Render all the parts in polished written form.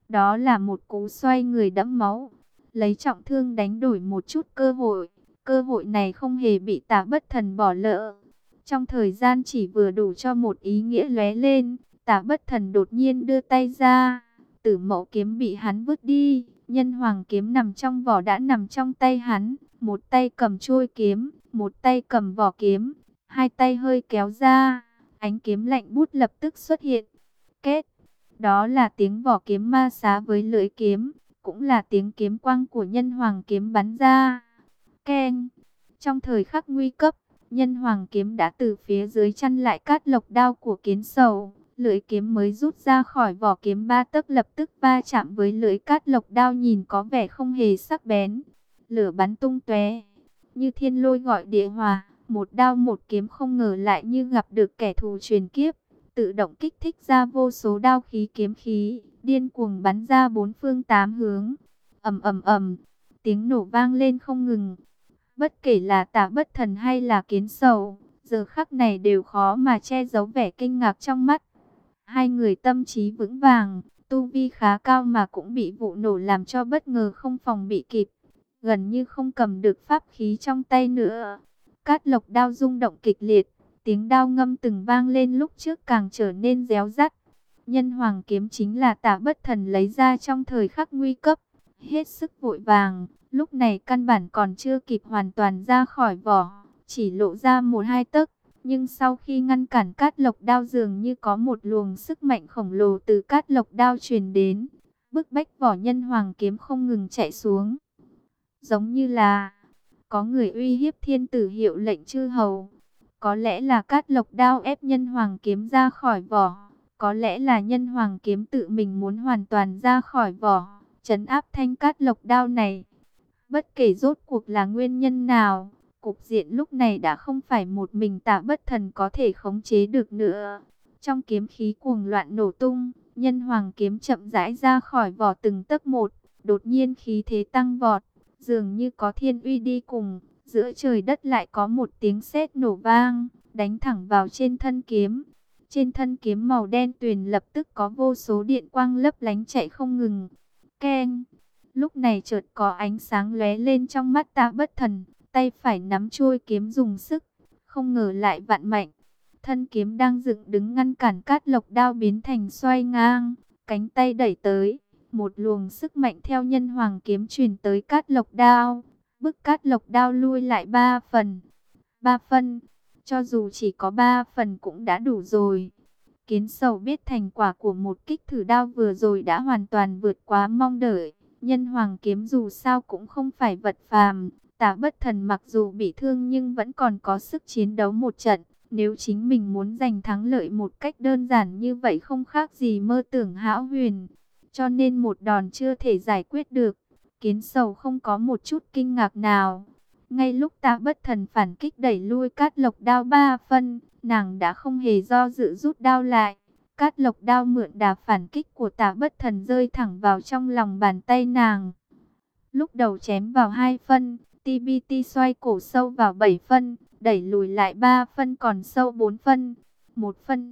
Đó là một cú xoay người đẫm máu, lấy trọng thương đánh đổi một chút cơ hội. Cơ hội này không hề bị Tả Bất Thần bỏ lỡ. Trong thời gian chỉ vừa đủ cho một ý nghĩa lóe lên, Tả Bất Thần đột nhiên đưa tay ra, Tử Mẫu kiếm bị hắn vứt đi, Nhân Hoàng kiếm nằm trong vỏ đã nằm trong tay hắn, một tay cầm chuôi kiếm, một tay cầm vỏ kiếm, hai tay hơi kéo ra, ánh kiếm lạnh buốt lập tức xuất hiện. Kết, đó là tiếng vỏ kiếm ma xá với lưỡi kiếm, cũng là tiếng kiếm quang của Nhân Hoàng kiếm bắn ra. Keng, trong thời khắc nguy cấp, Nhân Hoàng kiếm đã từ phía dưới chặn lại cát lộc đao của Kiến Sầu. Lưỡi kiếm mới rút ra khỏi vỏ kiếm 3 tấc lập tức va chạm với lưỡi cát lộc đao nhìn có vẻ không hề sắc bén. Lửa bắn tung tóe, như thiên lôi gọi địa hòa, một đao một kiếm không ngờ lại như gặp được kẻ thù truyền kiếp, tự động kích thích ra vô số đao khí kiếm khí, điên cuồng bắn ra bốn phương tám hướng. Ầm ầm ầm, tiếng nổ vang lên không ngừng. Bất kể là Tả Bất Thần hay là Kiến Sầu, giờ khắc này đều khó mà che giấu vẻ kinh ngạc trong mắt. Hai người tâm trí vững vàng, tu vi khá cao mà cũng bị vụ nổ làm cho bất ngờ không phòng bị kịp. Gần như không cầm được pháp khí trong tay nữa. Cát lộc đao rung động kịch liệt, tiếng đao ngâm từng vang lên lúc trước càng trở nên réo rắt. Nhân Hoàng kiếm chính là Tả Bất Thần lấy ra trong thời khắc nguy cấp, hết sức vội vàng. Lúc này căn bản còn chưa kịp hoàn toàn ra khỏi vỏ, chỉ lộ ra một hai tấc. Nhưng sau khi ngăn cản cát lộc đao dường như có một luồng sức mạnh khổng lồ từ cát lộc đao truyền đến, bức bách vỏ Nhân Hoàng kiếm không ngừng chạy xuống. Giống như là có người uy hiếp thiên tử hiệu lệnh chư hầu. Có lẽ là cát lộc đao ép Nhân Hoàng kiếm ra khỏi vỏ. Có lẽ là Nhân Hoàng kiếm tự mình muốn hoàn toàn ra khỏi vỏ, trấn áp thanh cát lộc đao này. Bất kể rốt cuộc là nguyên nhân nào, cục diện lúc này đã không phải một mình Tả Bất Thần có thể khống chế được nữa. Trong kiếm khí cuồng loạn nổ tung, Nhân Hoàng kiếm chậm rãi ra khỏi vỏ từng tấc một, đột nhiên khí thế tăng vọt, dường như có thiên uy đi cùng, giữa trời đất lại có một tiếng sét nổ vang, đánh thẳng vào trên thân kiếm. Trên thân kiếm màu đen tuyền lập tức có vô số điện quang lấp lánh chạy không ngừng. Keng! Lúc này chợt có ánh sáng lóe lên trong mắt Tả Bất Thần, tay phải nắm chuôi kiếm dùng sức, không ngờ lại vặn mạnh. Thân kiếm đang dựng đứng ngăn cản cát lộc đao biến thành xoay ngang, cánh tay đẩy tới, một luồng sức mạnh theo Nhân Hoàng kiếm truyền tới cát lộc đao, bức cát lộc đao lui lại 3 phần. 3 phân, cho dù chỉ có 3 phần cũng đã đủ rồi. Kiến Sầu biết thành quả của một kích thử đao vừa rồi đã hoàn toàn vượt quá mong đợi. Nhân Hoàng kiếm dù sao cũng không phải vật phàm. Tả Bất Thần mặc dù bị thương nhưng vẫn còn có sức chiến đấu một trận. Nếu chính mình muốn giành thắng lợi một cách đơn giản như vậy không khác gì mơ tưởng hão huyền. Cho nên một đòn chưa thể giải quyết được. Kiến Sầu không có một chút kinh ngạc nào. Ngay lúc Tả Bất Thần phản kích đẩy lui cát lộc đao 3 phân, nàng đã không hề do dự rút đao lại. Cát lộc đao mượn đà phản kích của Tả Bất Thần rơi thẳng vào trong lòng bàn tay nàng. Lúc đầu chém vào 2 phân, TBT xoay cổ sâu vào 7 phân, đẩy lùi lại 3 phân còn sâu 4 phân. 1 phân.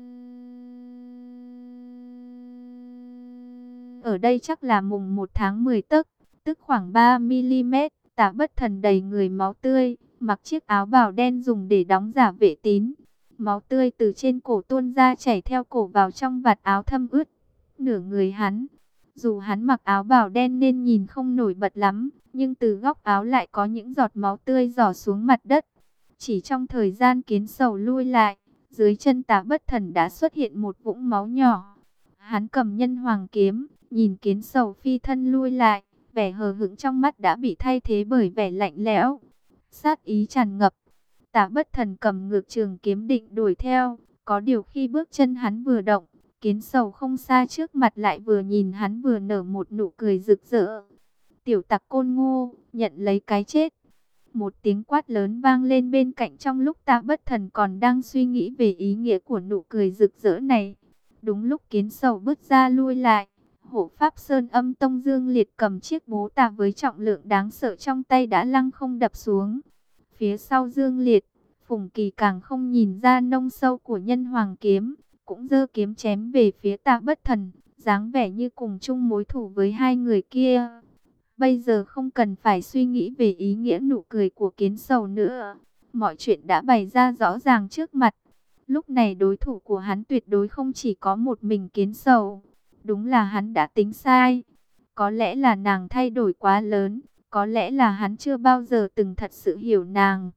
Ở đây chắc là mùng 1 tháng 10 tấc, tức khoảng 3 mm. Tả Bất Thần đầy người máu tươi, mặc chiếc áo bào đen dùng để đóng giả vệ tín. Máu tươi từ trên cổ tuôn ra chảy theo cổ vào trong vạt áo thâm ướt nửa người hắn. Dù hắn mặc áo bào đen nên nhìn không nổi bật lắm, nhưng từ góc áo lại có những giọt máu tươi rỏ xuống mặt đất. Chỉ trong thời gian Kiến Sầu lui lại, dưới chân Tả Bất Thần đã xuất hiện một vũng máu nhỏ. Hắn cầm Nhân Hoàng kiếm, nhìn Kiến Sầu phi thân lui lại, vẻ hờ hững trong mắt đã bị thay thế bởi vẻ lạnh lẽo, sát ý tràn ngập. Tả Bất Thần cầm ngược trường kiếm định đuổi theo, có điều khi bước chân hắn vừa động, Kiến Sầu không xa trước mặt lại vừa nhìn hắn vừa nở một nụ cười rực rỡ. Tiểu tặc côn ngu, nhận lấy cái chết. Một tiếng quát lớn vang lên bên cạnh trong lúc Tả Bất Thần còn đang suy nghĩ về ý nghĩa của nụ cười rực rỡ này. Đúng lúc Kiến Sầu bước ra lui lại, Hộ Pháp Sơn Âm Tông Dương Liệt cầm chiếc bố tạ với trọng lượng đáng sợ trong tay đã lăng không đập xuống. Phía sau Dương Liệt, Phùng Kỳ càng không nhìn ra nông sâu của Nhân Hoàng kiếm, cũng giơ kiếm chém về phía Tả Bất Thần. dáng vẻ như cùng chung mối thù với hai người kia. Bây giờ không cần phải suy nghĩ về ý nghĩa nụ cười của Kiến Sầu nữa. Mọi chuyện đã bày ra rõ ràng trước mặt. Lúc này đối thủ của hắn tuyệt đối không chỉ có một mình Kiến Sầu. Đúng là hắn đã tính sai. Có lẽ là nàng thay đổi quá lớn. Có lẽ là hắn chưa bao giờ từng thật sự hiểu nàng.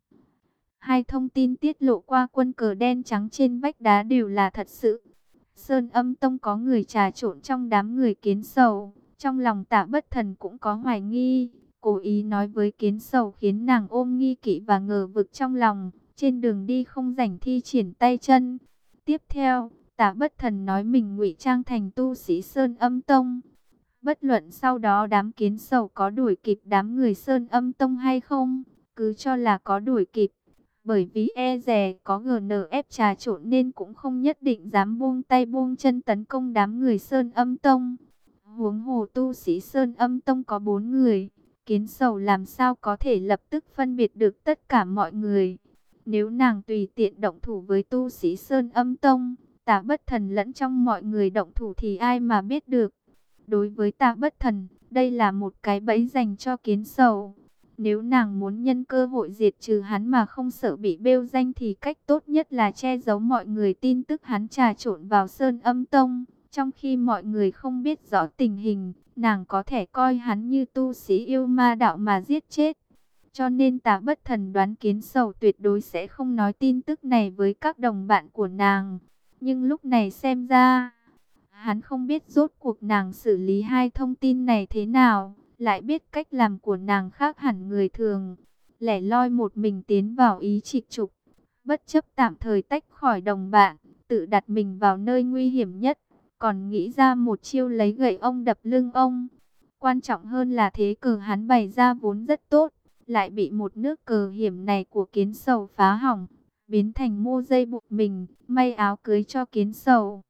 Hai thông tin tiết lộ qua quân cờ đen trắng trên vách đá đều là thật sự. Sơn Âm Tông có người trà trộn trong đám người Kiến Sầu. Trong lòng Tạ Bất Thần cũng có hoài nghi. Cố ý nói với Kiến Sầu khiến nàng ôm nghi kỵ và ngờ vực trong lòng. Trên đường đi không rảnh thi triển tay chân. Tiếp theo, Tạ Bất Thần nói mình ngụy trang thành tu sĩ Sơn Âm Tông. Bất luận sau đó đám Kiến Sầu có đuổi kịp đám người Sơn Âm Tông hay không, cứ cho là có đuổi kịp. Bởi vì e dè có GNF trà trộn nên cũng không nhất định dám buông tay buông chân tấn công đám người Sơn Âm Tông. Huống hồ tu sĩ Sơn Âm Tông có 4 người, Kiến Sầu làm sao có thể lập tức phân biệt được tất cả mọi người. Nếu nàng tùy tiện động thủ với tu sĩ Sơn Âm Tông, Tạ Bất Thần lẫn trong mọi người động thủ thì ai mà biết được. Đối với Tạ Bất Thần, đây là một cái bẫy dành cho Kiến Sầu. Nếu nàng muốn nhân cơ hội diệt trừ hắn mà không sợ bị bêu danh thì cách tốt nhất là che giấu mọi người tin tức hắn trà trộn vào Sơn Âm Tông. Trong khi mọi người không biết rõ tình hình, nàng có thể coi hắn như tu sĩ yêu ma đạo mà giết chết. Cho nên Tạ Bất Thần đoán Kiến Sầu tuyệt đối sẽ không nói tin tức này với các đồng bạn của nàng. Nhưng lúc này xem ra, hắn không biết rốt cuộc nàng xử lý hai thông tin này thế nào, lại biết cách làm của nàng khác hẳn người thường. Lẻ loi một mình tiến vào ý trịch trục, bất chấp tạm thời tách khỏi đồng bạn, tự đặt mình vào nơi nguy hiểm nhất, còn nghĩ ra một chiêu lấy gậy ông đập lưng ông. Quan trọng hơn là thế cờ hắn bày ra vốn rất tốt, lại bị một nước cờ hiểm này của Kiến Sầu phá hỏng, biến thành mô dây buộc mình, may áo cưới cho Kiến Sầu.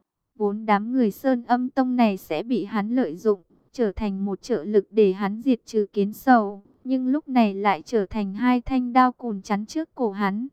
Vốn đám người Sơn Âm Tông này sẽ bị hắn lợi dụng, trở thành một trợ lực để hắn diệt trừ Kiến Sầu, nhưng lúc này lại trở thành hai thanh đao cùn chắn trước cổ hắn.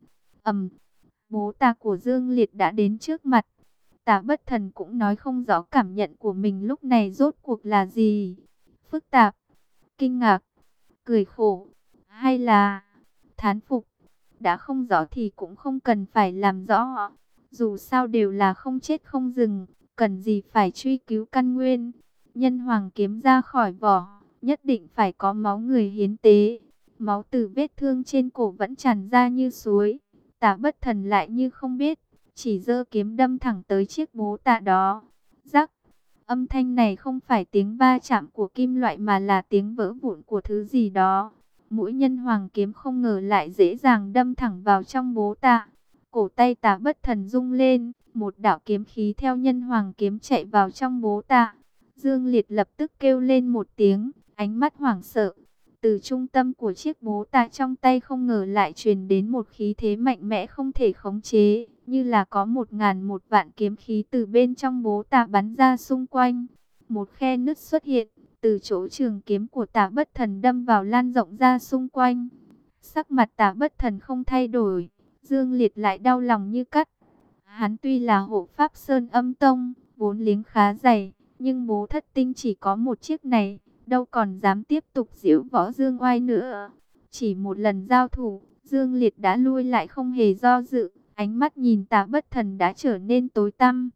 Bố ta của Dương Liệt đã đến trước mặt. Tạ Bất Thần cũng nói không rõ cảm nhận của mình lúc này rốt cuộc là gì. Phức tạp, kinh ngạc, cười khổ, hay là thán phục. Đã không rõ thì cũng không cần phải làm rõ. Dù sao đều là không chết không dừng, cần gì phải truy cứu căn nguyên. Nhân hoàng kiếm ra khỏi vỏ, nhất định phải có máu người hiến tế. Máu từ vết thương trên cổ vẫn tràn ra như suối. Tạ Bất Thần lại như không biết, chỉ giơ kiếm đâm thẳng tới chiếc bố tạ đó. Rắc, âm thanh này không phải tiếng va chạm của kim loại mà là tiếng vỡ vụn của thứ gì đó. Mũi nhân hoàng kiếm không ngờ lại dễ dàng đâm thẳng vào trong bố tạ. Cổ tay Tạ Bất Thần rung lên, một đạo kiếm khí theo nhân hoàng kiếm chạy vào trong bố tạ. Dương Liệt lập tức kêu lên một tiếng, ánh mắt hoảng sợ. Từ trung tâm của chiếc bố tạ trong tay không ngờ lại truyền đến một khí thế mạnh mẽ không thể khống chế, như là có 1000 kiếm khí từ bên trong bố tạ bắn ra xung quanh. Một khe nứt xuất hiện, từ chỗ trường kiếm của Tạ Bất Thần đâm vào lan rộng ra xung quanh. Sắc mặt Tạ Bất Thần không thay đổi, Dương Liệt lại đau lòng như cắt. Hắn tuy là hộ pháp Sơn Âm Tông, vốn liếng khá dày, nhưng bố thất tinh chỉ có một chiếc này, đâu còn dám tiếp tục giễu võ Dương Oai nữa. Chỉ một lần giao thủ, Dương Liệt đã lui lại không hề do dự, ánh mắt nhìn Tạ Bất Thần đã trở nên tối tăm.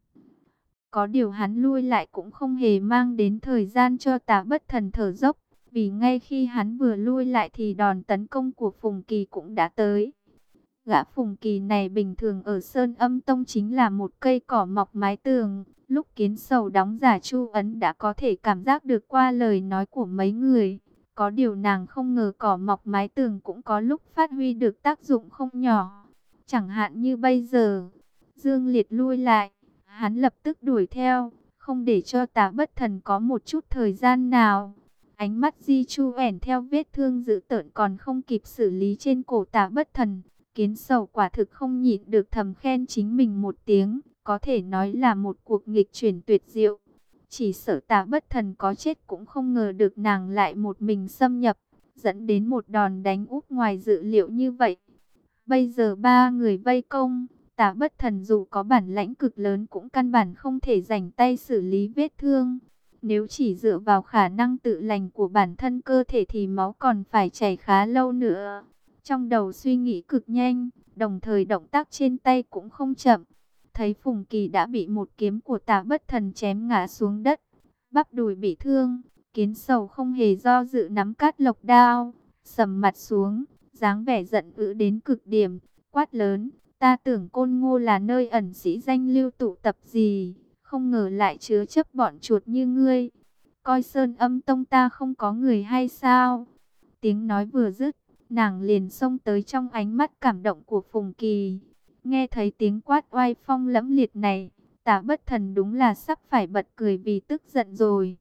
Có điều hắn lui lại cũng không hề mang đến thời gian cho Tạ Bất Thần thở dốc, vì ngay khi hắn vừa lui lại thì đòn tấn công của Phùng Kỳ cũng đã tới. Gã Phùng Kỳ này bình thường ở Sơn Âm Tông chính là một cây cỏ mọc mái tường. Lúc Kiến Sầu đóng giả Chu Ấn đã có thể cảm giác được qua lời nói của mấy người. Có điều nàng không ngờ cỏ mọc mái tường cũng có lúc phát huy được tác dụng không nhỏ. Chẳng hạn như bây giờ, Dương Liệt lui lại, hắn lập tức đuổi theo, không để cho Tạ Bất Thần có một chút thời gian nào. Ánh mắt Di Chu ẻn theo vết thương dữ tợn còn không kịp xử lý trên cổ Tạ Bất Thần. Kiến Sầu quả thực không nhịn được thầm khen chính mình một tiếng, có thể nói là một cuộc nghịch chuyển tuyệt diệu. Chỉ sợ Tạ Bất Thần có chết cũng không ngờ được nàng lại một mình xâm nhập, dẫn đến một đòn đánh úp ngoài dự liệu như vậy. Bây giờ ba người vây công, Tạ Bất Thần dù có bản lãnh cực lớn cũng căn bản không thể rảnh tay xử lý vết thương. Nếu chỉ dựa vào khả năng tự lành của bản thân cơ thể thì máu còn phải chảy khá lâu nữa. Trong đầu suy nghĩ cực nhanh, đồng thời động tác trên tay cũng không chậm. Thấy Phùng Kỳ đã bị một kiếm của Tạ Bất Thần chém ngã xuống đất, bắp đùi bị thương, Kiến Sầu không hề do dự nắm cát lộc đao, sầm mặt xuống, dáng vẻ giận dữ đến cực điểm, quát lớn: ta tưởng Côn Ngô là nơi ẩn sĩ danh lưu tụ tập gì, không ngờ lại chứa chấp bọn chuột như ngươi. Coi Sơn Âm Tông ta không có người hay sao? Tiếng nói vừa dứt, nàng liền xông tới trong ánh mắt cảm động của Phùng Kỳ. Nghe thấy tiếng quát oai phong lẫm liệt này, Tạ Bất Thần đúng là sắp phải bật cười vì tức giận rồi.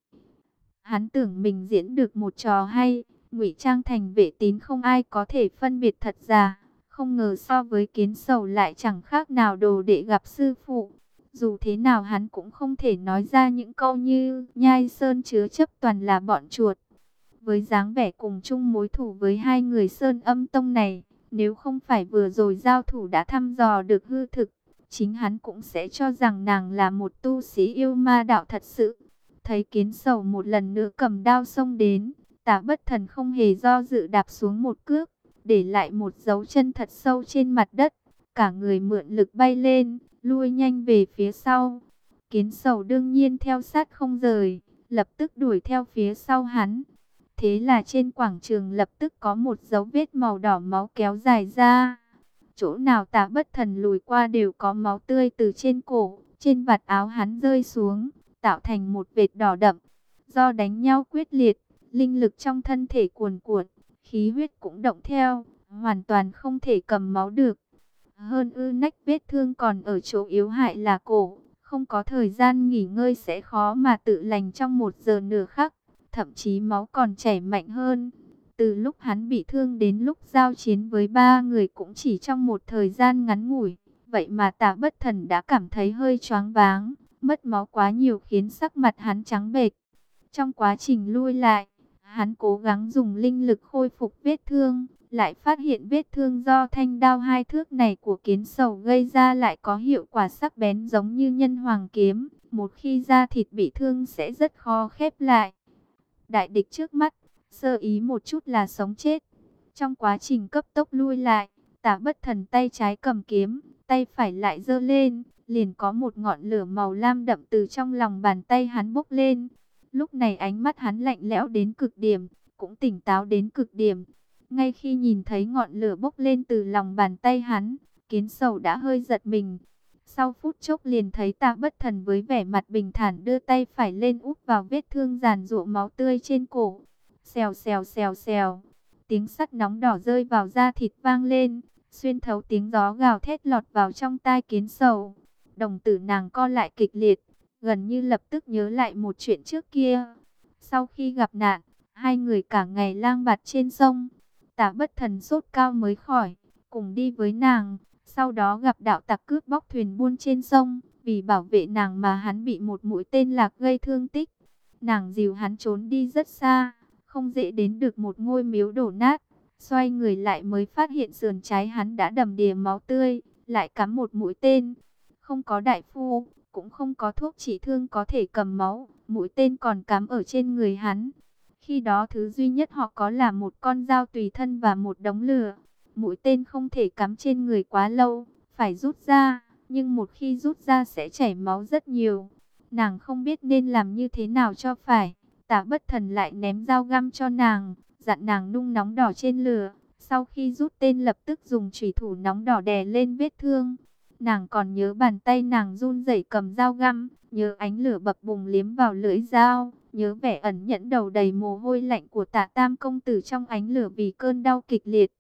Hắn tưởng mình diễn được một trò hay, ngụy trang thành vệ tín không ai có thể phân biệt thật giả. Không ngờ so với Kiến Sầu lại chẳng khác nào đồ đệ gặp sư phụ. Dù thế nào hắn cũng không thể nói ra những câu như Nhai Sơn chứa chấp toàn là bọn chuột. Với dáng vẻ cùng chung mối thù với hai người Sơn Âm Tông này, nếu không phải vừa rồi giao thủ đã thăm dò được hư thực, chính hắn cũng sẽ cho rằng nàng là một tu sĩ yêu ma đạo thật sự. Thấy Kiến Sầu một lần nữa cầm đao xông đến, Tạ Bất Thần không hề do dự đạp xuống một cước, để lại một dấu chân thật sâu trên mặt đất. Cả người mượn lực bay lên, lui nhanh về phía sau. Kiến Sầu đương nhiên theo sát không rời, lập tức đuổi theo phía sau hắn. Thế là trên quảng trường lập tức có một dấu vết màu đỏ máu kéo dài ra. Chỗ nào Tạ Bất Thần lùi qua đều có máu tươi từ trên cổ, trên vạt áo hắn rơi xuống, tạo thành một vệt đỏ đậm. Do đánh nhau quyết liệt, linh lực trong thân thể cuồn cuộn, khí huyết cũng động theo, hoàn toàn không thể cầm máu được. Hơn nách vết thương còn ở chỗ yếu hại là cổ, không có thời gian nghỉ ngơi sẽ khó mà tự lành trong 1 giờ nửa khắc, thậm chí máu còn chảy mạnh hơn. Từ lúc hắn bị thương đến lúc giao chiến với 3 người cũng chỉ trong một thời gian ngắn ngủi, vậy mà Tạ Bất Thần đã cảm thấy hơi choáng váng, mất máu quá nhiều khiến sắc mặt hắn trắng bệch. Trong quá trình lui lại, hắn cố gắng dùng linh lực khôi phục vết thương, lại phát hiện vết thương do thanh đao 2 thước này của Kiến Sầu gây ra lại có hiệu quả sắc bén giống như nhân hoàng kiếm. Một khi da thịt bị thương sẽ rất khó khép lại. Đại địch trước mắt, sơ ý một chút là sống chết. Trong quá trình cấp tốc lui lại, Tạ Bất Thần tay trái cầm kiếm, tay phải lại giơ lên, liền có một ngọn lửa màu lam đậm từ trong lòng bàn tay hắn bốc lên. Lúc này ánh mắt hắn lạnh lẽo đến cực điểm, cũng tỉnh táo đến cực điểm. Ngay khi nhìn thấy ngọn lửa bốc lên từ lòng bàn tay hắn, Kiến Sầu đã hơi giật mình. Sau phút chốc liền thấy Tạ Bất Thần với vẻ mặt bình thản đưa tay phải lên úp vào vết thương giàn giụa máu tươi trên cổ. Xèo xèo xèo xèo, tiếng sắt nóng đỏ rơi vào da thịt vang lên, xuyên thấu tiếng gió gào thét lọt vào trong tai Kiến Sầu. Đồng tử nàng co lại kịch liệt, gần như lập tức nhớ lại một chuyện trước kia. Sau khi gặp nạn, 2 người cả ngày lang bạt trên sông. Tạ Bất Thần sốt cao mới khỏi, cùng đi với nàng. Sau đó gặp đạo tặc cướp bóc thuyền buôn trên sông, vì bảo vệ nàng mà hắn bị một mũi tên lạc gây thương tích. Nàng dìu hắn trốn đi rất xa, không dễ đến được một ngôi miếu đổ nát. Xoay người lại mới phát hiện sườn trái hắn đã đầm đìa máu tươi, lại cắm một mũi tên. Không có đại phu, cũng không có thuốc trị thương có thể cầm máu, mũi tên còn cắm ở trên người hắn. Khi đó thứ duy nhất họ có là một con dao tùy thân và một đống lửa. Mũi tên không thể cắm trên người quá lâu, phải rút ra, nhưng một khi rút ra sẽ chảy máu rất nhiều. Nàng không biết nên làm như thế nào cho phải. Tạ Bất Thần lại ném dao găm cho nàng, dặn nàng nung nóng đỏ trên lửa. Sau khi rút tên lập tức dùng chủy thủ nóng đỏ đè lên vết thương. Nàng còn nhớ bàn tay nàng run rẩy cầm dao găm, nhớ ánh lửa bập bùng liếm vào lưỡi dao, nhớ vẻ ẩn nhẫn đầu đầy mồ hôi lạnh của Tạ Tam công tử trong ánh lửa vì cơn đau kịch liệt.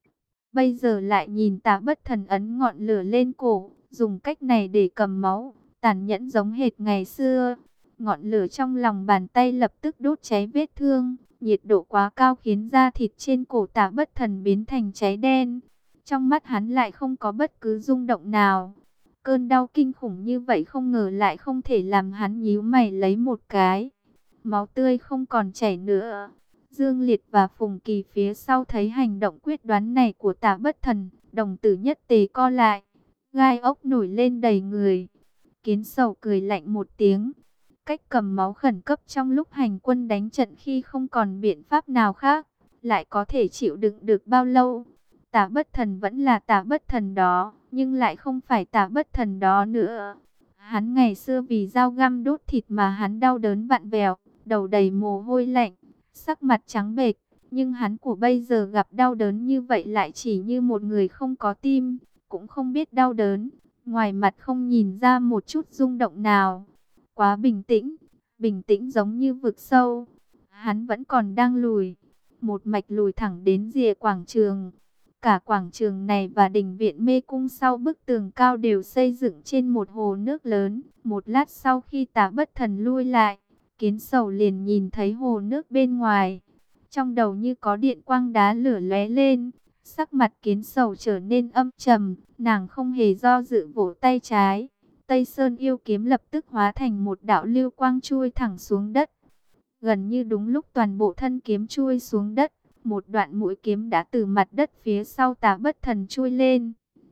Bây giờ lại nhìn Tạ Bất Thần ấn ngọn lửa lên cổ, dùng cách này để cầm máu, tàn nhẫn giống hệt ngày xưa. Ngọn lửa trong lòng bàn tay lập tức đốt cháy vết thương, nhiệt độ quá cao khiến da thịt trên cổ Tạ Bất Thần biến thành cháy đen. Trong mắt hắn lại không có bất cứ rung động nào. Cơn đau kinh khủng như vậy không ngờ lại không thể làm hắn nhíu mày lấy một cái. Máu tươi không còn chảy nữa. Dương Liệt và Phùng Kỳ phía sau thấy hành động quyết đoán này của Tạ Bất Thần, đồng tử nhất tề co lại. gai ốc nổi lên đầy người. Kiến Sầu cười lạnh một tiếng. Cách cầm máu khẩn cấp trong lúc hành quân đánh trận khi không còn biện pháp nào khác, lại có thể chịu đựng được bao lâu? Tả Bất Thần vẫn là Tả Bất Thần đó, nhưng lại không phải Tả Bất Thần đó nữa. Hắn ngày xưa vì dao găm đốt thịt mà hắn đau đớn vặn vẹo, đầu đầy mồ hôi lạnh, sắc mặt trắng bệch. Nhưng hắn của bây giờ gặp đau đớn như vậy lại chỉ như một người không có tim, cũng không biết đau đớn. Ngoài mặt không nhìn ra một chút rung động nào. Quá bình tĩnh giống như vực sâu. Hắn vẫn còn đang lùi, một mạch lùi thẳng đến rìa quảng trường. Cả quảng trường này và đình viện mê cung sau bức tường cao đều xây dựng trên một hồ nước lớn. Một lát sau khi Tả Bất Thần lui lại, Kiến Sầu liền nhìn thấy hồ nước bên ngoài. Trong đầu như có điện quang đá lửa lóe lên, sắc mặt Kiến Sầu trở nên âm trầm, nàng không hề do dự vỗ tay trái. Tây Sơn yêu kiếm lập tức hóa thành một đạo lưu quang chui thẳng xuống đất. Gần như đúng lúc toàn bộ thân kiếm chui xuống đất, một đoạn mũi kiếm đã từ mặt đất phía sau Tả Bất Thần chui lên.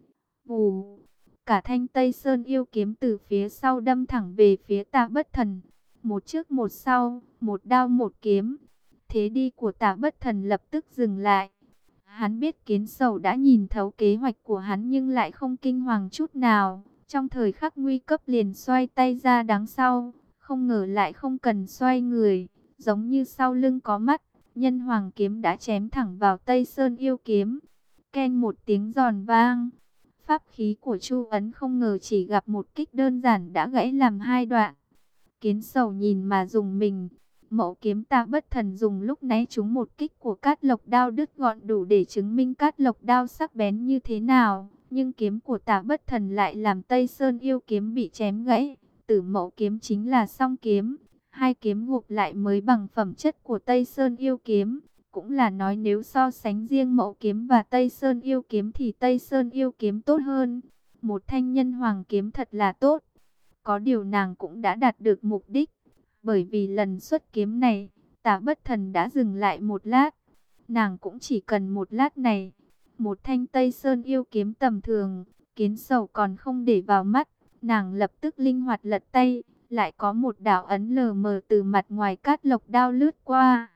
Vù, cả thanh Tây Sơn yêu kiếm từ phía sau đâm thẳng về phía Tả Bất Thần. Một trước một sau, một đao một kiếm. Thế đi của Tả Bất Thần lập tức dừng lại. Hắn biết Kiến Sầu đã nhìn thấu kế hoạch của hắn nhưng lại không kinh hoàng chút nào. Trong thời khắc nguy cấp liền xoay tay ra đằng sau, không ngờ lại không cần xoay người, giống như sau lưng có mắt, nhân hoàng kiếm đã chém thẳng vào Tây Sơn yêu kiếm. Keng một tiếng giòn vang, pháp khí của Chu Ấn không ngờ chỉ gặp một kích đơn giản đã gãy làm hai đoạn. Kiến Sầu nhìn mà dùng mình. Mẫu kiếm Tả Bất Thần dùng lúc nãy trúng một kích của Cát Lộc Đao đứt gọn đủ để chứng minh Cát Lộc Đao sắc bén như thế nào. Nhưng kiếm của Tả Bất Thần lại làm Tây Sơn yêu kiếm bị chém gãy. Tử mẫu kiếm chính là song kiếm. Hai kiếm gộp lại mới bằng phẩm chất của Tây Sơn yêu kiếm. Cũng là nói nếu so sánh riêng mẫu kiếm và Tây Sơn yêu kiếm thì Tây Sơn yêu kiếm tốt hơn. Một thanh nhân hoàng kiếm thật là tốt. Có điều nàng cũng đã đạt được mục đích. Bởi vì lần xuất kiếm này, Tả Bất Thần đã dừng lại một lát. Nàng cũng chỉ cần một lát này. Một thanh Tây Sơn yêu kiếm tầm thường, Kiến Sầu còn không để vào mắt. Nàng lập tức linh hoạt lật tay, lại có một đạo ấn lờ mờ từ mặt ngoài Cát Lộc Đao lướt qua.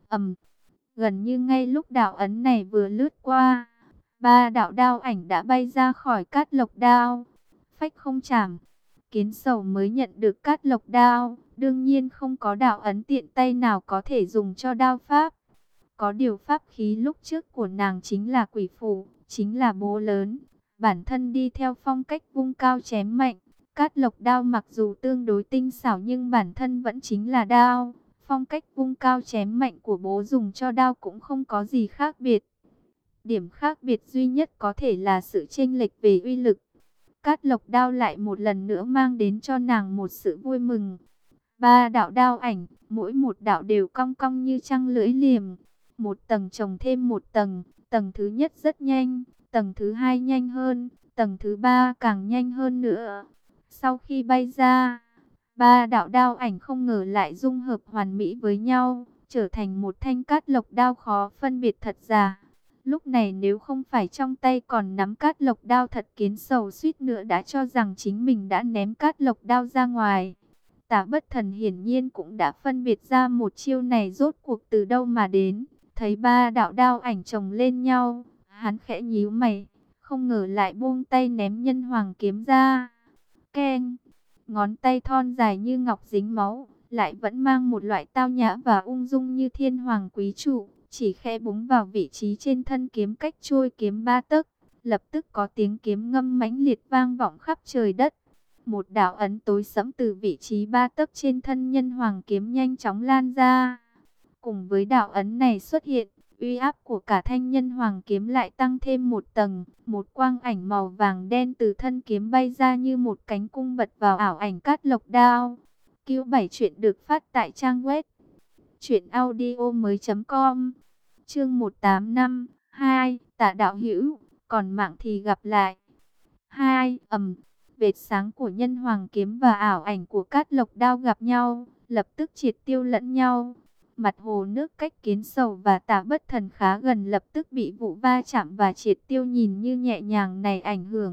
Gần như ngay lúc đạo ấn này vừa lướt qua, ba đạo đao ảnh đã bay ra khỏi Cát Lộc Đao. Phách không chạm. Kiến Sầu mới nhận được Cát Lộc Đao, đương nhiên không có đạo ấn tiện tay nào có thể dùng cho đao pháp. Có điều pháp khí lúc trước của nàng chính là quỷ phủ, chính là búa lớn, bản thân đi theo phong cách vung cao chém mạnh. Cát Lộc Đao mặc dù tương đối tinh xảo nhưng bản thân vẫn chính là đao. Phong cách vung cao chém mạnh của bố dùng cho đao cũng không có gì khác biệt. Điểm khác biệt duy nhất có thể là sự chênh lệch về uy lực. Cát Lộc Đao lại một lần nữa mang đến cho nàng một sự vui mừng. Ba đạo đao ảnh, mỗi một đạo đều cong cong như trăng lưỡi liềm. Một tầng chồng thêm một tầng, tầng thứ nhất rất nhanh, tầng thứ hai nhanh hơn, tầng thứ ba càng nhanh hơn nữa. Sau khi bay ra, ba đạo đao ảnh không ngờ lại dung hợp hoàn mỹ với nhau, trở thành một thanh Cát Lộc Đao khó phân biệt thật giả. Lúc này nếu không phải trong tay còn nắm Cát Lộc Đao thật, Kiến Sầu suýt nữa đã cho rằng chính mình đã ném Cát Lộc Đao ra ngoài. Tả Bất Thần hiển nhiên cũng đã phân biệt ra một chiêu này rốt cuộc từ đâu mà đến. Thấy ba đạo đao ảnh chồng lên nhau, hắn khẽ nhíu mày, không ngờ lại buông tay ném nhân hoàng kiếm ra. Keng, ngón tay thon dài như ngọc dính máu, lại vẫn mang một loại tao nhã và ung dung như thiên hoàng quý trụ. Chỉ khẽ búng vào vị trí trên thân kiếm cách trôi kiếm 3 tấc, lập tức có tiếng kiếm ngâm mãnh liệt vang vọng khắp trời đất. Một đạo ấn tối sẫm từ vị trí 3 tấc trên thân nhân hoàng kiếm nhanh chóng lan ra. Cùng với đạo ấn này xuất hiện, uy áp của cả thanh nhân hoàng kiếm lại tăng thêm một tầng. Một quang ảnh màu vàng đen từ thân kiếm bay ra như một cánh cung bật vào ảo ảnh Cát Lộc Đao. Q7 chuyện được phát tại trang web truyệnaudiomoi.com. Chương 185, 2, Tả đạo hữu, còn mạng thì gặp lại. 2, vệt sáng của nhân hoàng kiếm và ảo ảnh của Cát Lộc Đao gặp nhau, lập tức triệt tiêu lẫn nhau. Mặt hồ nước cách Kiến Sầu và Tả Bất Thần khá gần lập tức bị vụ va chạm và triệt tiêu nhìn như nhẹ nhàng này ảnh hưởng,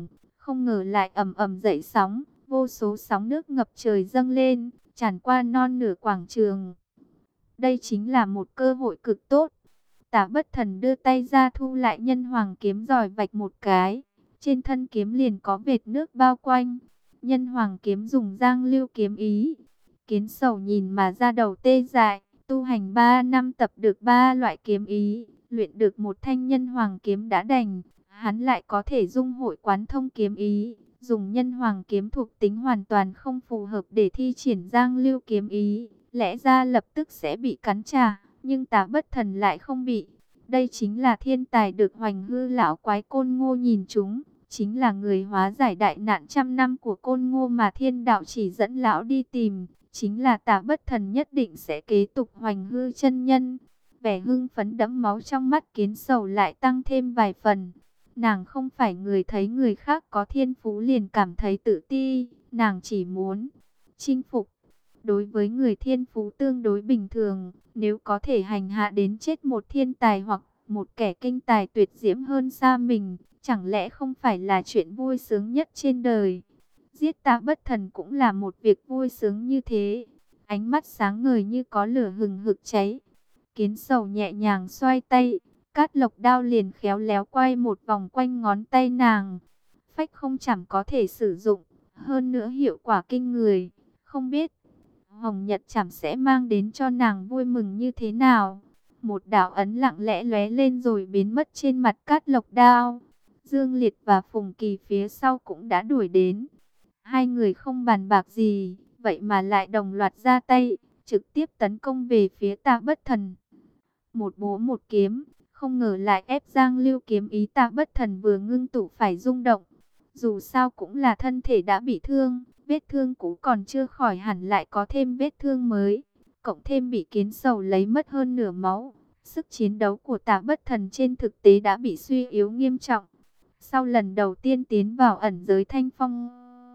không ngờ lại ầm ầm dậy sóng, vô số sóng nước ngập trời dâng lên, tràn qua non nửa quảng trường. Đây chính là một cơ hội cực tốt. Tả Bất Thần đưa tay ra thu lại nhân hoàng kiếm, rồi vạch một cái, trên thân kiếm liền có vệt nước bao quanh. Nhân hoàng kiếm dùng giang lưu kiếm ý. Kiến Sầu nhìn mà ra đầu tê dại, tu hành 3 năm tập được 3 loại kiếm ý, luyện được một thanh nhân hoàng kiếm đã đành, hắn lại có thể dung hội quán thông kiếm ý, dùng nhân hoàng kiếm thuộc tính hoàn toàn không phù hợp để thi triển giang lưu kiếm ý, lẽ ra lập tức sẽ bị cắn trả, nhưng Tả Bất Thần lại không bị. Đây chính là thiên tài được Hoành Hư lão quái Côn Ngô nhìn trúng, chính là người hóa giải đại nạn trăm năm của Côn Ngô mà thiên đạo chỉ dẫn lão đi tìm, chính là Tả Bất Thần nhất định sẽ kế tục Hoành Hư chân nhân. Vẻ hưng phấn đẫm máu trong mắt Kiến Sầu lại tăng thêm vài phần. Nàng không phải người thấy người khác có thiên phú liền cảm thấy tự ti, nàng chỉ muốn chinh phục. Đối với người thiên phú tương đối bình thường, nếu có thể hành hạ đến chết một thiên tài hoặc một kẻ kinh tài tuyệt diễm hơn xa mình, chẳng lẽ không phải là chuyện vui sướng nhất trên đời? Giết Tả Bất Thần cũng là một việc vui sướng như thế. Ánh mắt sáng ngời như có lửa hừng hực cháy. Kiến Sầu nhẹ nhàng xoay tay, Cát Lộc đao liền khéo léo quay một vòng quanh ngón tay nàng. Phách không chẳng có thể sử dụng, hơn nữa hiệu quả kinh người. Không biết Hồng Nhật Trảm sẽ mang đến cho nàng vui mừng như thế nào. Một đạo ấn lặng lẽ lóe lên rồi biến mất trên mặt Cát Lộc đao. Dương Liệt và Phùng Kỳ phía sau cũng đã đuổi đến. Hai người không bàn bạc gì, vậy mà lại đồng loạt ra tay, trực tiếp tấn công về phía Tả Bất Thần. Một búa một kiếm, không ngờ lại ép Giang Lưu kiếm ý Tả Bất Thần vừa ngưng tụ phải rung động. Dù sao cũng là thân thể đã bị thương, vết thương cũ còn chưa khỏi hẳn lại có thêm vết thương mới, cộng thêm bị Kiến Sầu lấy mất hơn nửa máu. Sức chiến đấu của Tả Bất Thần trên thực tế đã bị suy yếu nghiêm trọng. Sau lần đầu tiên tiến vào ẩn giới Thanh Phong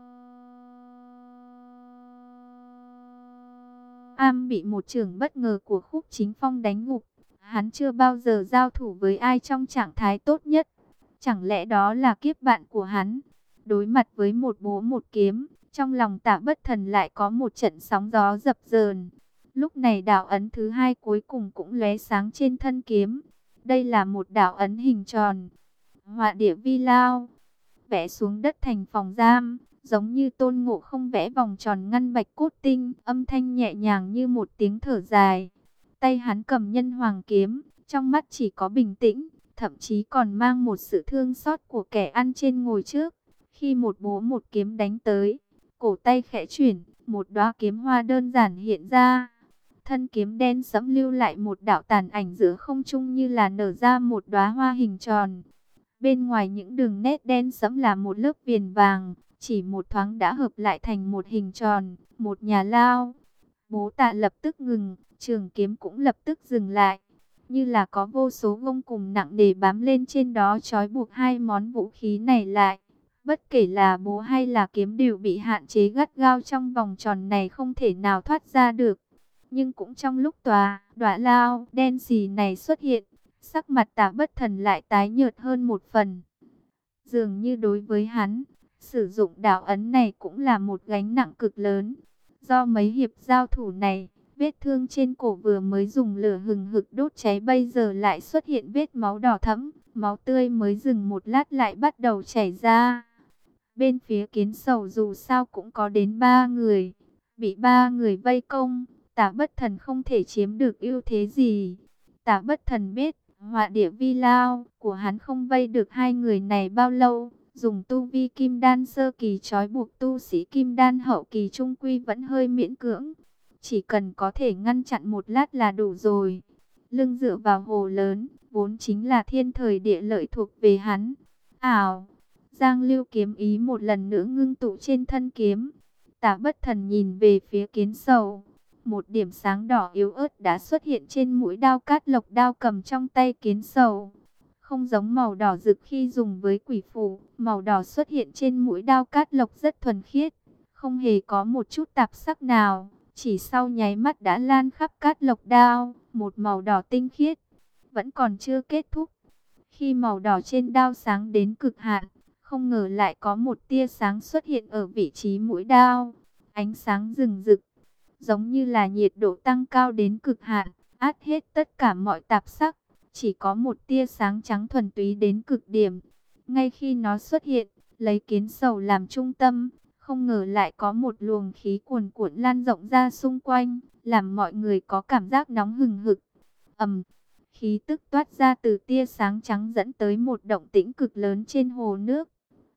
Am bị một chưởng bất ngờ của Khúc Chính Phong đánh gục, hắn chưa bao giờ giao thủ với ai trong trạng thái tốt nhất. Chẳng lẽ đó là kiếp bạn của hắn? Đối mặt với một búa một kiếm, trong lòng Tả Bất Thần lại có một trận sóng gió dập dờn. Lúc này đạo ấn thứ hai cuối cùng cũng lóe sáng trên thân kiếm. Đây là một đạo ấn hình tròn, họa địa vi lao, vẽ xuống đất thành phòng giam, giống như Tôn Ngộ Không vẽ vòng tròn ngăn bạch cốt tinh, âm thanh nhẹ nhàng như một tiếng thở dài. Tay hắn cầm nhân hoàng kiếm, trong mắt chỉ có bình tĩnh, thậm chí còn mang một sự thương xót của kẻ ăn trên ngồi trước. Khi một búa một kiếm đánh tới, cổ tay khẽ chuyển, một đóa kiếm hoa đơn giản hiện ra. Thân kiếm đen sẫm lưu lại một đạo tàn ảnh giữa không trung như là nở ra một đóa hoa hình tròn. Bên ngoài những đường nét đen sẫm là một lớp viền vàng, chỉ một thoáng đã hợp lại thành một hình tròn, một nhà lao. Bố Tạ lập tức ngừng, trường kiếm cũng lập tức dừng lại, như là có vô số gông cùm nặng nề bám lên trên đó trói buộc hai món vũ khí này lại. Bất kể là búa hay là kiếm đều bị hạn chế gắt gao trong vòng tròn này, không thể nào thoát ra được. Nhưng cũng trong lúc đóa lao đen xì này xuất hiện, sắc mặt Tả Bất Thần lại tái nhợt hơn một phần. Dường như đối với hắn, sử dụng đạo ấn này cũng là một gánh nặng cực lớn. Do mấy hiệp giao thủ này, vết thương trên cổ vừa mới dùng lửa hừng hực đốt cháy bây giờ lại xuất hiện vết máu đỏ thẫm, máu tươi mới dừng một lát lại bắt đầu chảy ra. Bên phía Kiến Sầu dù sao cũng có đến 3 người, bị 3 người vây công, Tả Bất Thần không thể chiếm được ưu thế gì. Tả Bất Thần biết, họa địa vi lao của hắn không vây được hai người này bao lâu, dùng tu vi kim đan sơ kỳ trói buộc tu sĩ kim đan hậu kỳ trung quy vẫn hơi miễn cưỡng. Chỉ cần có thể ngăn chặn một lát là đủ rồi. Lưng dựa vào hồ lớn, vốn chính là thiên thời địa lợi thuộc về hắn. Ảo, Giang Lưu kiếm ý một lần nữa ngưng tụ trên thân kiếm. Tả Bất Thần nhìn về phía Kiến Sầu. Một điểm sáng đỏ yếu ớt đã xuất hiện trên mũi đao Cát Lộc đao cầm trong tay Kiến Sầu. Không giống màu đỏ rực khi dùng với quỷ phù, màu đỏ xuất hiện trên mũi đao Cát Lộc rất thuần khiết, không hề có một chút tạp sắc nào, chỉ sau nháy mắt đã lan khắp Cát Lộc đao, một màu đỏ tinh khiết. Vẫn còn chưa kết thúc. Khi màu đỏ trên đao sáng đến cực hạn, Không ngờ lại có một tia sáng xuất hiện ở vị trí mũi đao. Ánh sáng rừng rực, giống như là nhiệt độ tăng cao đến cực hạn, át hết tất cả mọi tạp sắc. Chỉ có một tia sáng trắng thuần túy đến cực điểm. Ngay khi nó xuất hiện, lấy Kiến Sầu làm trung tâm, không ngờ lại có một luồng khí cuồn cuộn lan rộng ra xung quanh, làm mọi người có cảm giác nóng hừng hực. Khí tức toát ra từ tia sáng trắng dẫn tới một động tĩnh cực lớn trên hồ nước.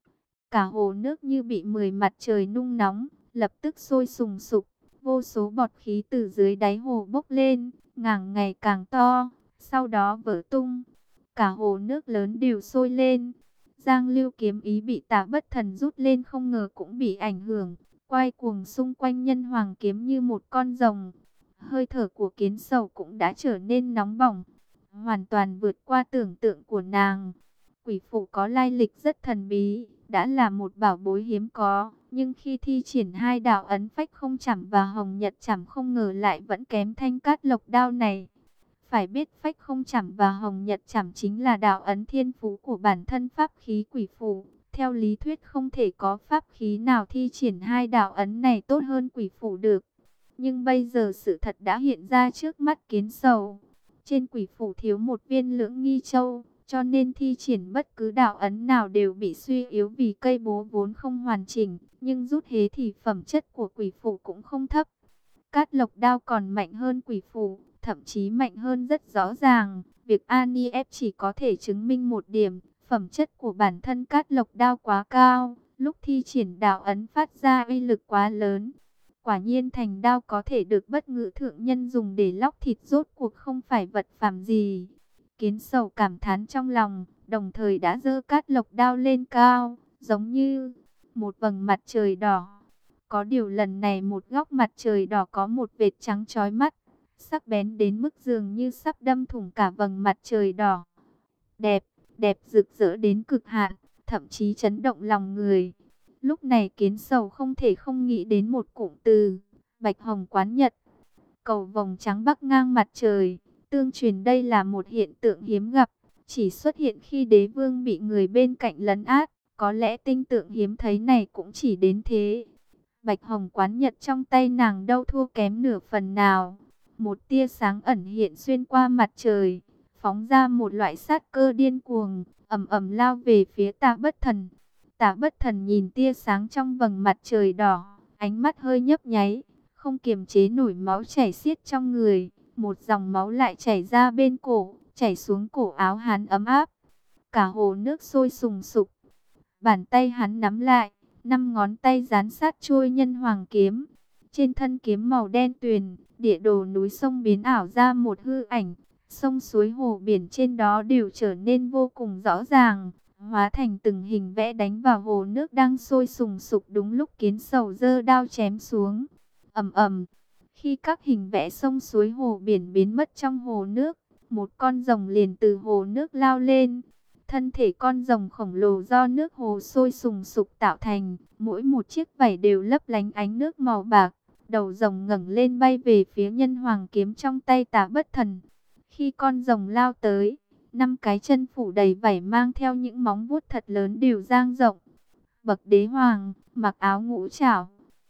Cả hồ nước như bị 10 mặt trời nung nóng, lập tức sôi sùng sục, vô số bọt khí từ dưới đáy hồ bốc lên, càng ngày càng to, sau đó vỡ tung. Cả hồ nước lớn đều sôi lên. Giang Lưu kiếm ý bị Tả Bất Thần rút lên không ngờ cũng bị ảnh hưởng, quay cuồng xung quanh Nhân Hoàng kiếm như một con rồng. Hơi thở của Kiến Sầu cũng đã trở nên nóng bỏng, hoàn toàn vượt qua tưởng tượng của nàng. Quỷ phủ có lai lịch rất thần bí, đã là một bảo bối hiếm có, nhưng khi thi triển hai đạo ấn phách không chảm và hồng nhật chảm không ngờ lại vẫn kém thanh cát lộc đao này. Phải biết phách không chảm và hồng nhật chảm chính là đạo ấn thiên phú của bản thân pháp khí quỷ phủ. Theo lý thuyết không thể có pháp khí nào thi triển hai đạo ấn này tốt hơn quỷ phủ được. Nhưng bây giờ sự thật đã hiện ra trước mắt Kiến Sầu. Trên quỷ phủ thiếu một viên Lưỡng Nghi Châu, cho nên thi triển bất cứ đạo ấn nào đều bị suy yếu vì cây búa vốn không hoàn chỉnh. Nhưng rút hế thì phẩm chất của quỷ phủ cũng không thấp. Cát lộc đao còn mạnh hơn quỷ phủ, thậm chí mạnh hơn rất rõ ràng. Việc Aniep chỉ có thể chứng minh một điểm, phẩm chất của bản thân cát lộc đao quá cao, lúc thi triển đạo ấn phát ra uy lực quá lớn. Quả nhiên thành đao có thể được bất ngự thượng nhân dùng để lóc thịt rốt cuộc không phải vật phàm gì. Kiến Sầu cảm thán trong lòng, đồng thời đã giơ cát lộc đao lên cao, giống như một vầng mặt trời đỏ. Có điều lần này một góc mặt trời đỏ có một vệt trắng chói mắt, sắc bén đến mức dường như sắp đâm thủng cả vầng mặt trời đỏ. Đẹp, đẹp rực rỡ đến cực hạn, thậm chí chấn động lòng người. Lúc này Kiến Sầu không thể không nghĩ đến một cụm từ, bạch hồng quán nhật. Cầu vồng trắng bắc ngang mặt trời, tương truyền đây là một hiện tượng hiếm gặp, chỉ xuất hiện khi đế vương bị người bên cạnh lấn át. Có lẽ tinh tượng hiếm thấy này cũng chỉ đến thế. Bạch hồng quán nhật trong tay nàng đâu thua kém nửa phần nào. Một tia sáng ẩn hiện xuyên qua mặt trời, phóng ra một loại sát cơ điên cuồng, ầm ầm lao về phía Tả Bất Thần. Tả Bất Thần nhìn tia sáng trong vầng mặt trời đỏ, ánh mắt hơi nhấp nháy, không kiềm chế nổi máu chảy xiết trong người. Một dòng máu lại chảy ra bên cổ, chảy xuống cổ áo hắn ấm áp. Cả hồ nước sôi sùng sục. Bàn tay hắn nắm lại, 5 ngón tay dán sát chuôi Nhân Hoàng kiếm. Trên thân kiếm màu đen tuyền, địa đồ núi sông biến ảo ra một hư ảnh. Sông suối hồ biển trên đó đều trở nên vô cùng rõ ràng, hóa thành từng hình vẽ đánh vào hồ nước đang sôi sùng sục đúng lúc Kiến Sầu giơ đao chém xuống. Ầm ầm, khi các hình vẽ sông suối hồ biển biến mất trong hồ nước, một con rồng liền từ hồ nước lao lên. Thân thể con rồng khổng lồ do nước hồ sôi sùng sục tạo thành, mỗi một chiếc vảy đều lấp lánh ánh nước màu bạc. Đầu rồng ngẩng lên bay về phía Nhân Hoàng kiếm trong tay Tả Bất Thần. Khi con rồng lao tới, 5 cái chân phủ đầy vảy mang theo những móng vuốt thật lớn đều dang rộng. Bậc đế hoàng, mặc áo ngũ trảo.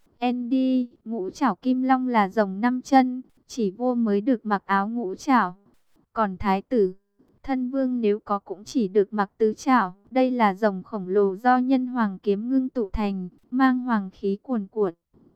Andy, ngũ trảo kim long là rồng 5 chân, chỉ vua mới được mặc áo ngũ trảo. Còn thái tử, thân vương nếu có cũng chỉ được mặc tứ trảo. Đây là rồng khổng lồ do Nhân Hoàng kiếm ngưng tụ thành, mang hoàng khí cuồn cuộn.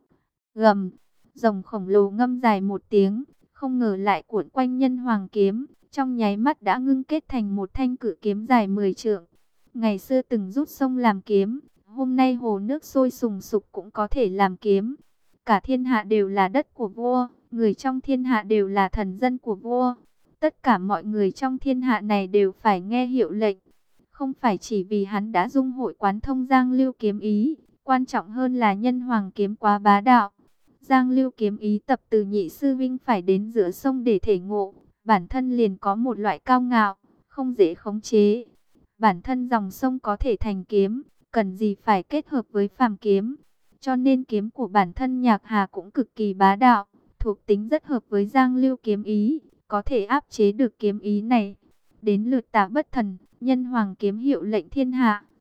Gầm, rồng khổng lồ ngâm dài một tiếng, không ngờ lại cuộn quanh Nhân Hoàng kiếm, trong nháy mắt đã ngưng kết thành một thanh cự kiếm dài 10 trượng. Ngày xưa từng rút sông làm kiếm, hôm nay hồ nước sôi sùng sục cũng có thể làm kiếm. Cả thiên hạ đều là đất của vua, người trong thiên hạ đều là thần dân của vua. Tất cả mọi người trong thiên hạ này đều phải nghe hiệu lệnh. Không phải chỉ vì hắn đã dung hội quán thông Giang Lưu kiếm ý, quan trọng hơn là Nhân Hoàng kiếm quá bá đạo. Giang Lưu kiếm ý tập từ nhị sư vinh phải đến giữa sông để thể ngộ, bản thân liền có một loại cao ngạo, không dễ khống chế. Bản thân dòng sông có thể thành kiếm, cần gì phải kết hợp với phàm kiếm. Cho nên kiếm của bản thân Nhạc Hà cũng cực kỳ bá đạo, thuộc tính rất hợp với Giang Lưu kiếm ý, có thể áp chế được kiếm ý này. Đến lượt Tả Bất Thần, Nhân Hoàng kiếm hiệu lệnh thiên hạ,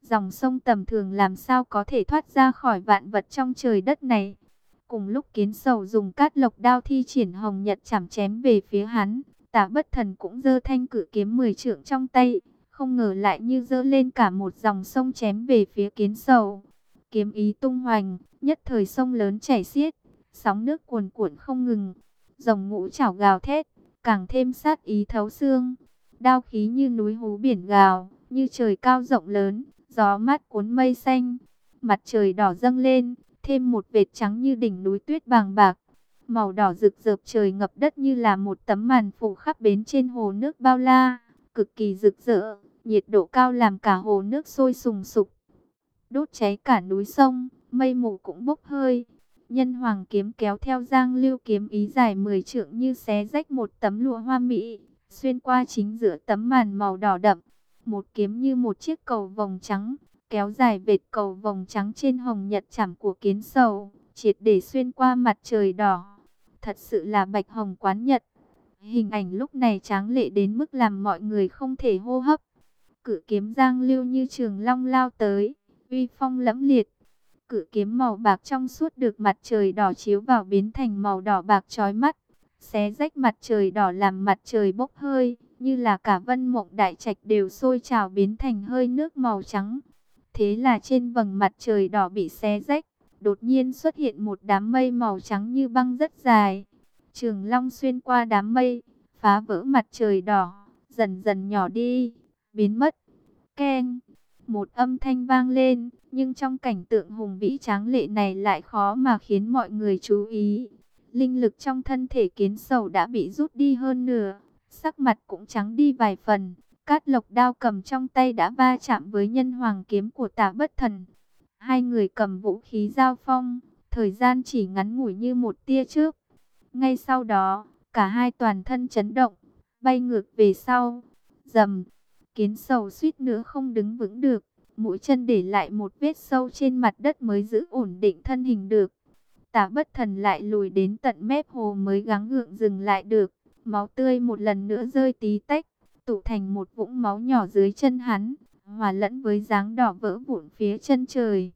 Dòng sông tầm thường làm sao có thể thoát ra khỏi vạn vật trong trời đất này. Cùng lúc Kiến Sầu dùng cát lộc đao thi triển hồng nhật chảm chém về phía hắn, Tả Bất Thần cũng giơ thanh cử kiếm 10 trượng trong tay, không ngờ lại như giơ lên cả một dòng sông chém về phía Kiến Sầu. Kiếm ý tung hoành, nhất thời sông lớn chảy xiết, sóng nước cuồn cuộn không ngừng, rồng ngũ chảo gào thét, càng thêm sát ý thấu xương. Đao khí như núi hú biển gào, như trời cao rộng lớn, gió mát cuốn mây xanh, mặt trời đỏ dâng lên, thêm một vệt trắng như đỉnh núi tuyết bàng bạc. Màu đỏ rực rỡ trời ngập đất như là một tấm màn phủ khắp bến trên hồ nước bao la, cực kỳ rực rỡ, nhiệt độ cao làm cả hồ nước sôi sùng sục, đốt cháy cả núi sông, mây mù cũng bốc hơi. Nhân hoàng kiếm kéo theo giang lưu kiếm ý dài 10 trượng như xé rách một tấm lụa hoa mỹ, xuyên qua chính giữa tấm màn màu đỏ đậm. Một kiếm như một chiếc cầu vồng trắng, kéo dài vệt cầu vồng trắng trên hồng nhật chảm của Kiến Sầu, triệt để xuyên qua mặt trời đỏ. Thật sự là bạch hồng quán nhật. Hình ảnh lúc này tráng lệ đến mức làm mọi người không thể hô hấp. Cự kiếm giang lưu như trường long lao tới, uy phong lẫm liệt. Cự kiếm màu bạc trong suốt được mặt trời đỏ chiếu vào biến thành màu đỏ bạc chói mắt, xé rách mặt trời đỏ làm mặt trời bốc hơi, như là cả Vân Mộng Đại Trạch đều sôi trào biến thành hơi nước màu trắng. Thế là trên vầng mặt trời đỏ bị xé rách, đột nhiên xuất hiện một đám mây màu trắng như băng rất dài. Trường long xuyên qua đám mây, phá vỡ mặt trời đỏ, dần dần nhỏ đi, biến mất. Keng, một âm thanh vang lên, nhưng trong cảnh tượng hùng vĩ tráng lệ này lại khó mà khiến mọi người chú ý. Linh lực trong thân thể Kiến Sầu đã bị rút đi hơn nửa, sắc mặt cũng trắng đi vài phần. Cát lộc đao cầm trong tay đã va chạm với nhân hoàng kiếm của Tả Bất Thần. Hai người cầm vũ khí giao phong, thời gian chỉ ngắn ngủi như một tia chớp. Ngay sau đó, cả hai toàn thân chấn động, bay ngược về sau. Rầm, Kiến Sầu suýt nữa không đứng vững được, mũi chân để lại một vết sâu trên mặt đất mới giữ ổn định thân hình được. Tả Bất Thần lại lùi đến tận mép hồ mới gắng gượng dừng lại được. Máu tươi một lần nữa rơi tí tách, tụ thành một vũng máu nhỏ dưới chân hắn, hòa lẫn với dáng đỏ vỡ vụn phía chân trời.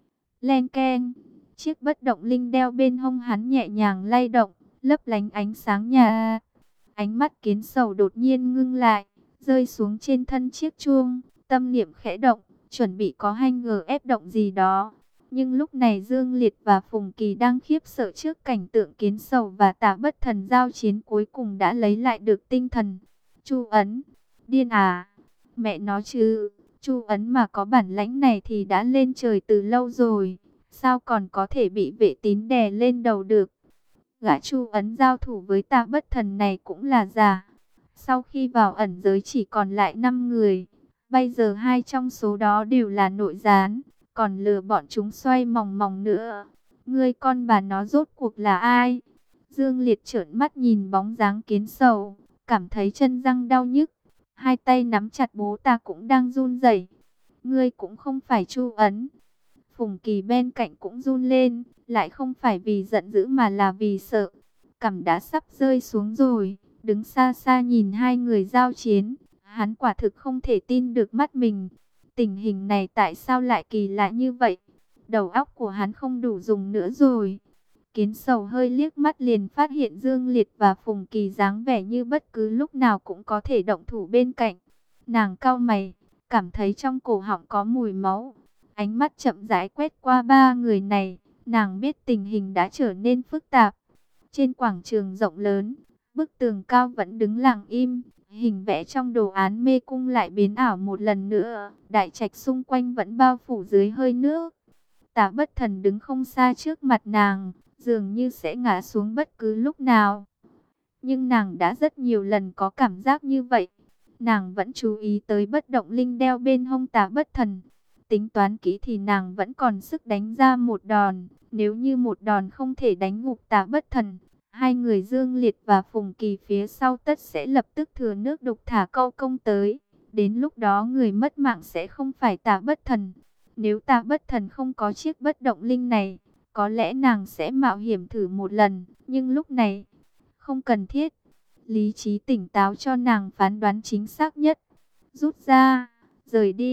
Len keng, chiếc bất động linh đeo bên hông hắn nhẹ nhàng lay động, lấp lánh ánh sáng nhà. Ánh mắt Kiến Sầu đột nhiên ngưng lại, rơi xuống trên thân chiếc chuông, tâm niệm khẽ động, chuẩn bị có hành ngờ ép động gì đó. Nhưng lúc này Dương Liệt và Phùng Kỳ đang khiếp sợ trước cảnh tượng Kiến Sầu và Tả Bất Thần giao chiến cuối cùng đã lấy lại được tinh thần. Chu Ấn, điên à? Mẹ nó chứ, Chu Ấn mà có bản lãnh này thì đã lên trời từ lâu rồi, sao còn có thể bị vệ tín đè lên đầu được? Gã Chu Ấn giao thủ với Tả Bất Thần này cũng là giả. Sau khi vào ẩn giới chỉ còn lại 5 người, bây giờ 2 trong số đó đều là nội gián, còn lừa bọn chúng xoay mòng mòng nữa. Ngươi con bà nó rốt cuộc là ai? Dương Liệt trợn mắt nhìn bóng dáng Kiến Sầu, cảm thấy chân răng đau nhức, hai tay nắm chặt bố ta cũng đang run rẩy. Ngươi cũng không phải Chu Ấn. Phùng Kỳ bên cạnh cũng run lên, lại không phải vì giận dữ mà là vì sợ. Cằm đã sắp rơi xuống rồi, đứng xa xa nhìn hai người giao chiến, hắn quả thực không thể tin được mắt mình. Tình hình này tại sao lại kỳ lạ như vậy? Đầu óc của hắn không đủ dùng nữa rồi. Kiến Sầu hơi liếc mắt liền phát hiện Dương Liệt và Phùng Kỳ dáng vẻ như bất cứ lúc nào cũng có thể động thủ bên cạnh. Nàng cau mày, cảm thấy trong cổ họng có mùi máu. Ánh mắt chậm rãi quét qua ba người này, nàng biết tình hình đã trở nên phức tạp. Trên quảng trường rộng lớn, bức tường cao vẫn đứng lặng im, hình vẽ trong đồ án mê cung lại biến ảo một lần nữa, đại trạch xung quanh vẫn bao phủ dưới hơi nước. Tả Bất Thần đứng không xa trước mặt nàng, dường như sẽ ngã xuống bất cứ lúc nào. Nhưng nàng đã rất nhiều lần có cảm giác như vậy. Nàng vẫn chú ý tới bất động linh đeo bên hông Tả Bất Thần. Tính toán kỹ thì nàng vẫn còn sức đánh ra một đòn. Nếu như một đòn không thể đánh gục Tả Bất Thần, hai người Dương Liệt và Phùng Kỳ phía sau tất sẽ lập tức thừa nước đục thả câu công tới. Đến lúc đó người mất mạng sẽ không phải Tả Bất Thần. Nếu Tả Bất Thần không có chiếc bất động linh này, có lẽ nàng sẽ mạo hiểm thử một lần. Nhưng lúc này, không cần thiết. Lý trí tỉnh táo cho nàng phán đoán chính xác nhất. Rút ra, rời đi,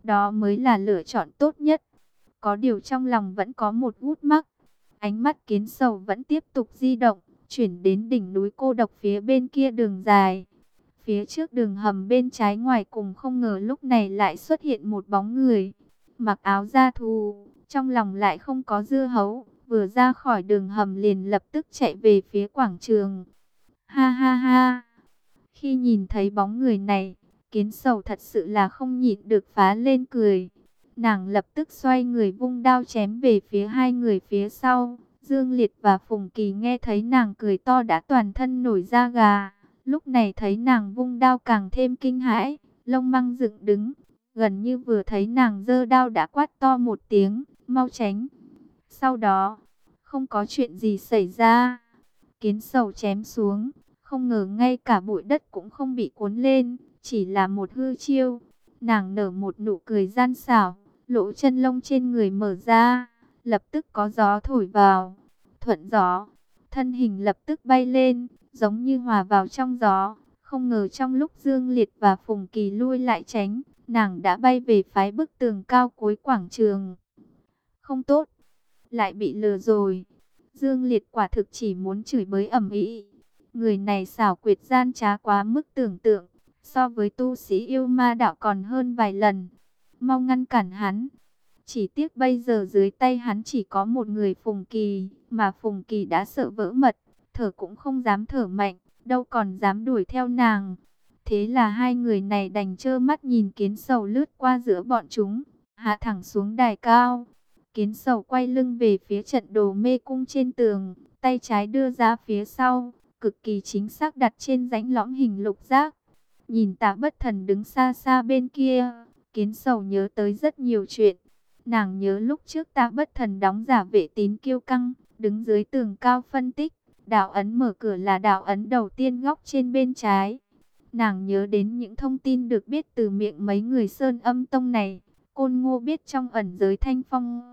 đó mới là lựa chọn tốt nhất. Có điều trong lòng vẫn có một gút mắc. Ánh mắt Kiến Sầu vẫn tiếp tục di động, chuyển đến đỉnh núi cô độc phía bên kia đường dài. Phía trước đường hầm bên trái ngoài cùng không ngờ lúc này lại xuất hiện một bóng người. Mặc áo da thú, trong lòng lại không có dưa hấu. Vừa ra khỏi đường hầm liền lập tức chạy về phía quảng trường. Ha ha ha! Khi nhìn thấy bóng người này, Kiến Sầu thật sự là không nhịn được phá lên cười. Nàng lập tức xoay người vung đao chém về phía hai người phía sau. Dương Liệt và Phùng Kỳ nghe thấy nàng cười to đã toàn thân nổi da gà. Lúc này thấy nàng vung đao càng thêm kinh hãi, lông măng dựng đứng. Gần như vừa thấy nàng giơ đao đã quát to một tiếng, mau tránh. Sau đó, không có chuyện gì xảy ra. Kiến Sầu chém xuống, không ngờ ngay cả bụi đất cũng không bị cuốn lên, chỉ là một hư chiêu. Nàng nở một nụ cười gian xảo, lỗ chân lông trên người mở ra, lập tức có gió thổi vào. Thuận gió, thân hình lập tức bay lên, giống như hòa vào trong gió. Không ngờ trong lúc Dương Liệt và Phùng Kỳ lui lại tránh, nàng đã bay về phái bức tường cao cuối quảng trường. Không tốt, lại bị lừa rồi. Dương Liệt quả thực chỉ muốn chửi bới ầm ĩ. Người này xảo quyệt gian trá quá mức tưởng tượng, so với tu sĩ yêu ma đạo còn hơn vài lần. Mau ngăn cản hắn. Chỉ tiếc bây giờ dưới tay hắn chỉ có một người Phùng Kỳ, mà Phùng Kỳ đã sợ vỡ mật, thở cũng không dám thở mạnh, đâu còn dám đuổi theo nàng. Thế là hai người này đành trơ mắt nhìn Kiến Sầu lướt qua giữa bọn chúng, hạ thẳng xuống đài cao. Kiến Sầu quay lưng về phía trận đồ mê cung trên tường, tay trái đưa ra phía sau, cực kỳ chính xác đặt trên rãnh lõm hình lục giác. Nhìn Tạ Bất Thần đứng xa xa bên kia, Kiến Sầu nhớ tới rất nhiều chuyện. Nàng nhớ lúc trước Tạ Bất Thần đóng giả vệ tín kiêu căng, đứng dưới tường cao phân tích, đạo ấn mở cửa là đạo ấn đầu tiên góc trên bên trái. Nàng nhớ đến những thông tin được biết từ miệng mấy người Sơn Âm Tông này. Côn Ngô biết trong ẩn giới Thanh Phong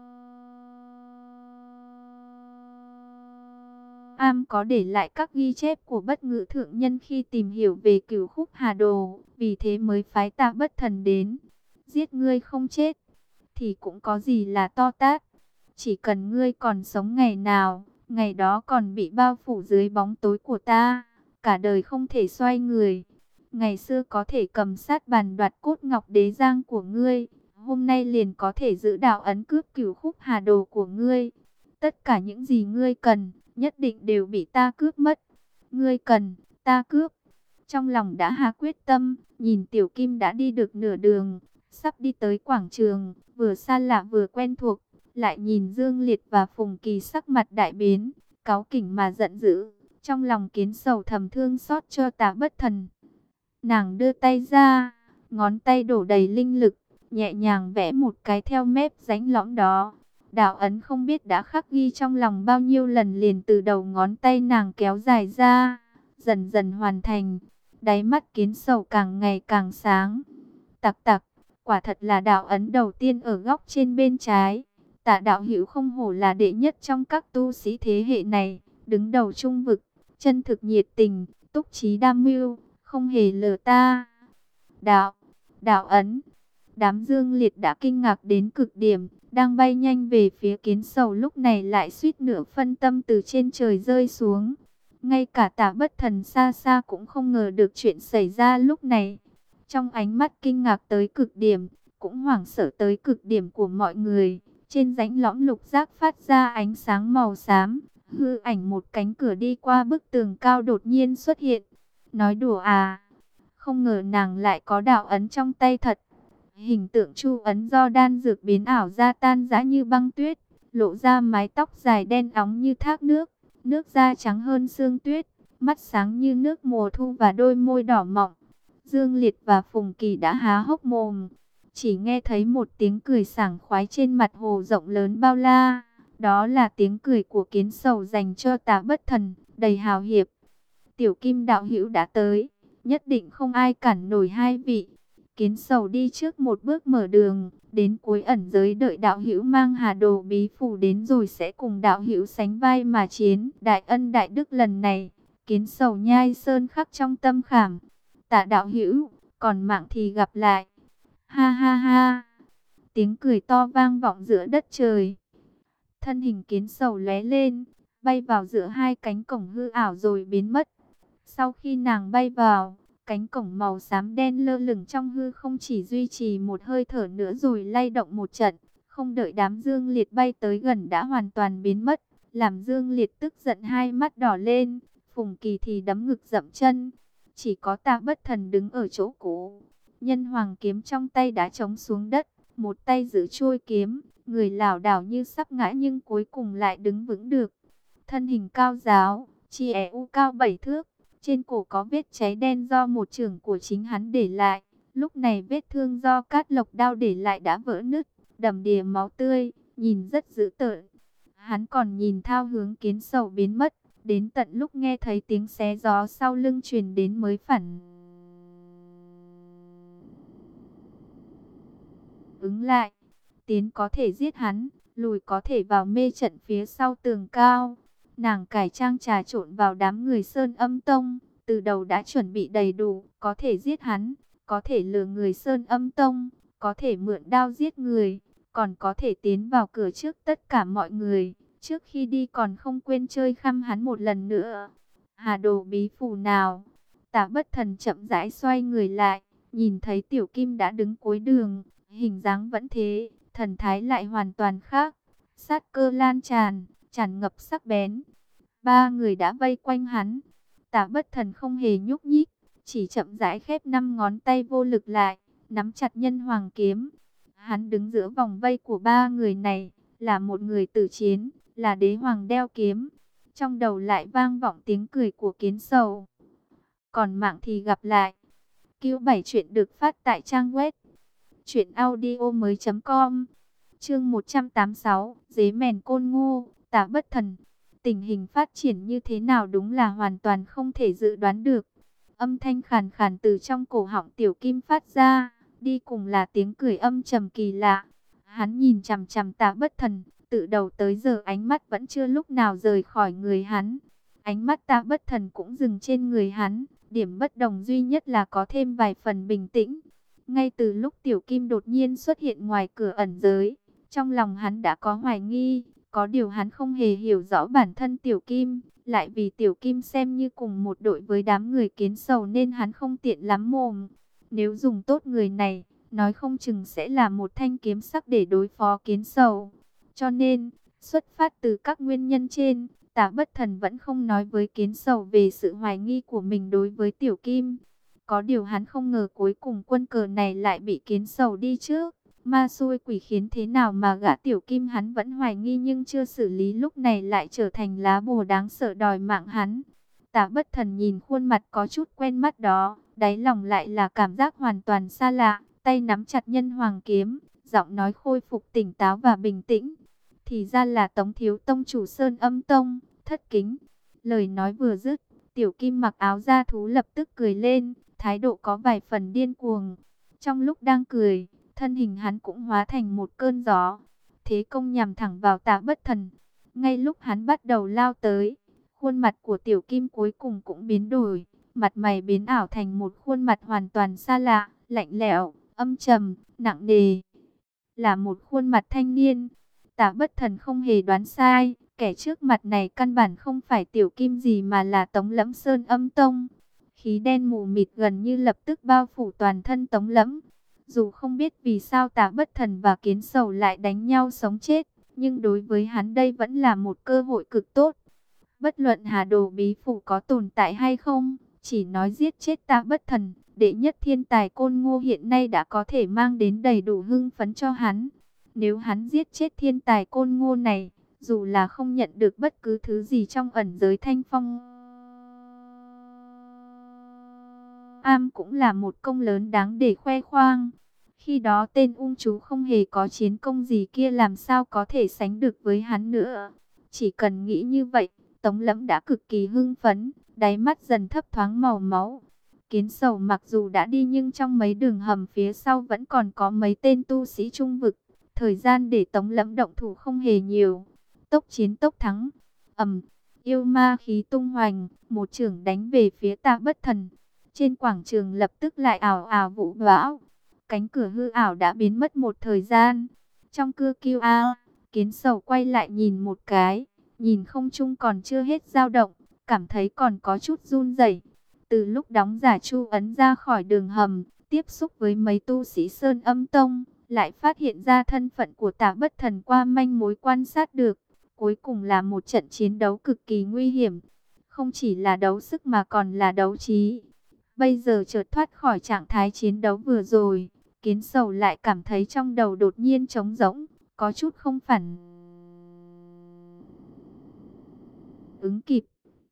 Am có để lại các ghi chép của Bất Ngự Thượng Nhân khi tìm hiểu về Cửu Khúc Hà Đồ, vì thế mới phái Tạ Bất Thần đến. Giết ngươi không chết thì cũng có gì là to tát. Chỉ cần ngươi còn sống ngày nào, ngày đó còn bị bao phủ dưới bóng tối của ta, cả đời không thể xoay người. Ngày xưa có thể cầm sát bàn đoạt cốt ngọc đế giang của ngươi, hôm nay liền có thể giữ đạo ấn cướp Cửu Khúc Hà Đồ của ngươi. Tất cả những gì ngươi cần, nhất định đều bị ta cướp mất. Ngươi cần, ta cướp. Trong lòng đã hạ quyết tâm, nhìn Tiểu Kim đã đi được nửa đường, sắp đi tới quảng trường, vừa xa lạ vừa quen thuộc, lại nhìn Dương Liệt và Phùng Kỳ sắc mặt đại biến, cáu kỉnh mà giận dữ, trong lòng Kiến Sầu thầm thương xót cho Tạ Bất Thần. Nàng đưa tay ra, ngón tay đổ đầy linh lực, nhẹ nhàng vẽ một cái theo mép rãnh lõm đó. Đạo ấn không biết đã khắc ghi trong lòng bao nhiêu lần liền từ đầu ngón tay nàng kéo dài ra, dần dần hoàn thành. Đáy mắt Kiến Sầu càng ngày càng sáng. Tặc tặc, quả thật là đạo ấn đầu tiên ở góc trên bên trái. Tạ đạo hữu không hổ là đệ nhất trong các tu sĩ thế hệ này, đứng đầu trung vực, chân thực nhiệt tình, túc trí đam mưu, không hề lừa ta. Đạo ấn. Đám Dương Liệt đã kinh ngạc đến cực điểm, đang bay nhanh về phía Kiến Sầu lúc này lại suýt nửa phân tâm từ trên trời rơi xuống. Ngay cả Tạ Bất Thần xa xa cũng không ngờ được chuyện xảy ra lúc này. Trong ánh mắt kinh ngạc tới cực điểm, cũng hoảng sợ tới cực điểm của mọi người, trên rãnh lõm lục giác phát ra ánh sáng màu xám, hư ảnh một cánh cửa đi qua bức tường cao đột nhiên xuất hiện. Nói đùa à? Không ngờ nàng lại có đạo ấn trong tay thật. Hình tượng chu ấn do đan dược biến ảo ra tan rã như băng tuyết, lộ ra mái tóc dài đen óng như thác nước, nước da trắng hơn sương tuyết, mắt sáng như nước mùa thu và đôi môi đỏ mọng. Dương Liệt và Phùng Kỳ đã há hốc mồm, chỉ nghe thấy một tiếng cười sảng khoái trên mặt hồ rộng lớn bao la. Đó là tiếng cười của Kiến Sầu dành cho Tạ Bất Thần, đầy hào hiệp. Tiểu Kim đạo hữu đã tới, nhất định không ai cản nổi hai vị. Kiến Sầu đi trước một bước mở đường, đến cuối ẩn giới đợi đạo hữu mang Hà Đồ bí phủ đến rồi sẽ cùng đạo hữu sánh vai mà chiến. Đại ân đại đức lần này, Kiến Sầu nhai sơn khắc trong tâm khảm. Tạ đạo hữu, còn mạng thì gặp lại. Ha ha ha, tiếng cười to vang vọng giữa đất trời. Thân hình kiến sầu lóe lên, bay vào giữa hai cánh cổng hư ảo rồi biến mất. Sau khi nàng bay vào, cánh cổng màu xám đen lơ lửng trong hư không chỉ duy trì một hơi thở nữa rồi lay động một trận. Không đợi đám Dương Liệt bay tới gần đã hoàn toàn biến mất, làm Dương Liệt tức giận hai mắt đỏ lên. Phùng Kỳ thì đấm ngực dậm chân, chỉ có Tạ Bất Thần đứng ở chỗ cũ. Nhân hoàng kiếm trong tay đã chống xuống đất, một tay giữ chuôi kiếm, người lảo đảo như sắp ngã nhưng cuối cùng lại đứng vững được. Thân hình cao ráo, chi u cao 7 thước, trên cổ có vết cháy đen do một chưởng của chính hắn để lại. Lúc này vết thương do Cát Lộc đao để lại đã vỡ nứt, đầm đìa máu tươi, nhìn rất dữ tợn. Hắn còn nhìn Thao Hướng Kiến Sầu biến mất, đến tận lúc nghe thấy tiếng xé gió sau lưng truyền đến mới phản ứng lại. Tiến có thể giết hắn, lùi có thể vào mê trận phía sau tường cao. Nàng cải trang trà trộn vào đám người Sơn Âm Tông, từ đầu đã chuẩn bị đầy đủ, có thể giết hắn, có thể lừa người Sơn Âm Tông, có thể mượn đao giết người, còn có thể tiến vào cửa trước tất cả mọi người. Trước khi đi còn không quên chơi khăm hắn một lần nữa. Hà đồ bí phù nào? Tạ Bất Thần chậm rãi xoay người lại, nhìn thấy Tiểu Kim đã đứng cuối đường, hình dáng vẫn thế, thần thái lại hoàn toàn khác. Sát cơ lan tràn, tràn ngập sắc bén. Ba người đã vây quanh hắn. Tạ Bất Thần không hề nhúc nhích, chỉ chậm rãi khép 5 ngón tay vô lực lại, nắm chặt nhân hoàng kiếm. Hắn đứng giữa vòng vây của ba người này, là một người tử chiến, là đế hoàng đeo kiếm. Trong đầu lại vang vọng tiếng cười của Kiến Sầu. Còn mạng thì gặp lại. Cứu 7 chuyện được phát tại trang web truyệnaudiomoi.com. Chương 186, Dế mèn Côn Ngô, Tạ Bất Thần. Tình hình phát triển như thế nào đúng là hoàn toàn không thể dự đoán được. Âm thanh khàn khàn từ trong cổ họng Tiểu Kim phát ra, đi cùng là tiếng cười âm trầm kỳ lạ. Hắn nhìn chằm chằm Tạ Bất Thần, từ đầu tới giờ ánh mắt vẫn chưa lúc nào rời khỏi người hắn. Ánh mắt Tạ Bất Thần cũng dừng trên người hắn, điểm bất đồng duy nhất là có thêm vài phần bình tĩnh. Ngay từ lúc Tiểu Kim đột nhiên xuất hiện ngoài cửa ẩn giới, trong lòng hắn đã có hoài nghi, có điều hắn không hề hiểu rõ bản thân Tiểu Kim, lại vì Tiểu Kim xem như cùng một đội với đám người Kiến Sầu nên hắn không tiện lắm mồm. Nếu dùng tốt người này, nói không chừng sẽ là một thanh kiếm sắc để đối phó Kiến Sầu. Cho nên, xuất phát từ các nguyên nhân trên, Tạ Bất Thần vẫn không nói với Kiến Sầu về sự hoài nghi của mình đối với Tiểu Kim. Có điều hắn không ngờ cuối cùng quân cờ này lại bị Kiến Sầu đi trước. Ma xui quỷ khiến thế nào mà gã Tiểu Kim hắn vẫn hoài nghi nhưng chưa xử lý lúc này lại trở thành lá bùa đáng sợ đòi mạng hắn. Tạ Bất Thần nhìn khuôn mặt có chút quen mắt đó, đáy lòng lại là cảm giác hoàn toàn xa lạ, tay nắm chặt nhân hoàng kiếm, giọng nói khôi phục tỉnh táo và bình tĩnh. Thì ra là Tống thiếu tông chủ Sơn Âm Tông, thất kính. Lời nói vừa dứt, Tiểu Kim mặc áo da thú lập tức cười lên, thái độ có vài phần điên cuồng. Trong lúc đang cười, thân hình hắn cũng hóa thành một cơn gió, thế công nhằm thẳng vào Tạ Bất Thần. Ngay lúc hắn bắt đầu lao tới, khuôn mặt của Tiểu Kim cuối cùng cũng biến đổi, mặt mày biến ảo thành một khuôn mặt hoàn toàn xa lạ, lạnh lẽo, âm trầm, nặng nề. Là một khuôn mặt thanh niên. Tạ Bất Thần không hề đoán sai, kẻ trước mặt này căn bản không phải Tiểu Kim gì mà là Tống Lẫm Sơn Âm Tông. Khí đen mù mịt gần như lập tức bao phủ toàn thân Tống Lẫm. Dù không biết vì sao Tạ Bất Thần và Kiến Sầu lại đánh nhau sống chết, nhưng đối với hắn đây vẫn là một cơ hội cực tốt. Bất luận Hà Đồ bí phủ có tồn tại hay không, chỉ nói giết chết Tạ Bất Thần, đệ nhất thiên tài Côn Ngô hiện nay đã có thể mang đến đầy đủ hưng phấn cho hắn. Nếu hắn giết chết thiên tài Côn Ngô này, dù là không nhận được bất cứ thứ gì trong ẩn giới Thanh Phong Am cũng là một công lớn đáng để khoe khoang. Khi đó tên ung chú không hề có chiến công gì kia làm sao có thể sánh được với hắn nữa. Chỉ cần nghĩ như vậy, Tống Lẫm đã cực kỳ hưng phấn, đáy mắt dần thấp thoáng màu máu. Kiến Sầu mặc dù đã đi nhưng trong mấy đường hầm phía sau vẫn còn có mấy tên tu sĩ trung vực. Thời gian để Tống Lẫm động thủ không hề nhiều. Tốc chiến tốc thắng. Yêu ma khí tung hoành, một chưởng đánh về phía Tạ Bất Thần. Trên quảng trường lập tức lại ào ào vũ bão. cánh cửa hư ảo đã biến mất một thời gian. Trong cưa QR, Kiến Sầu quay lại nhìn một cái, nhìn không trung còn chưa hết dao động, cảm thấy còn có chút run rẩy. Từ lúc đóng giả Chu ấn ra khỏi đường hầm, tiếp xúc với mấy tu sĩ Sơn Âm Tông, lại phát hiện ra thân phận của Tả Bất Thần qua manh mối quan sát được. Cuối cùng là một trận chiến đấu cực kỳ nguy hiểm, không chỉ là đấu sức mà còn là đấu trí. Bây giờ chợt thoát khỏi trạng thái chiến đấu vừa rồi, Kiến Sầu lại cảm thấy trong đầu đột nhiên trống rỗng, có chút không phản ứng kịp.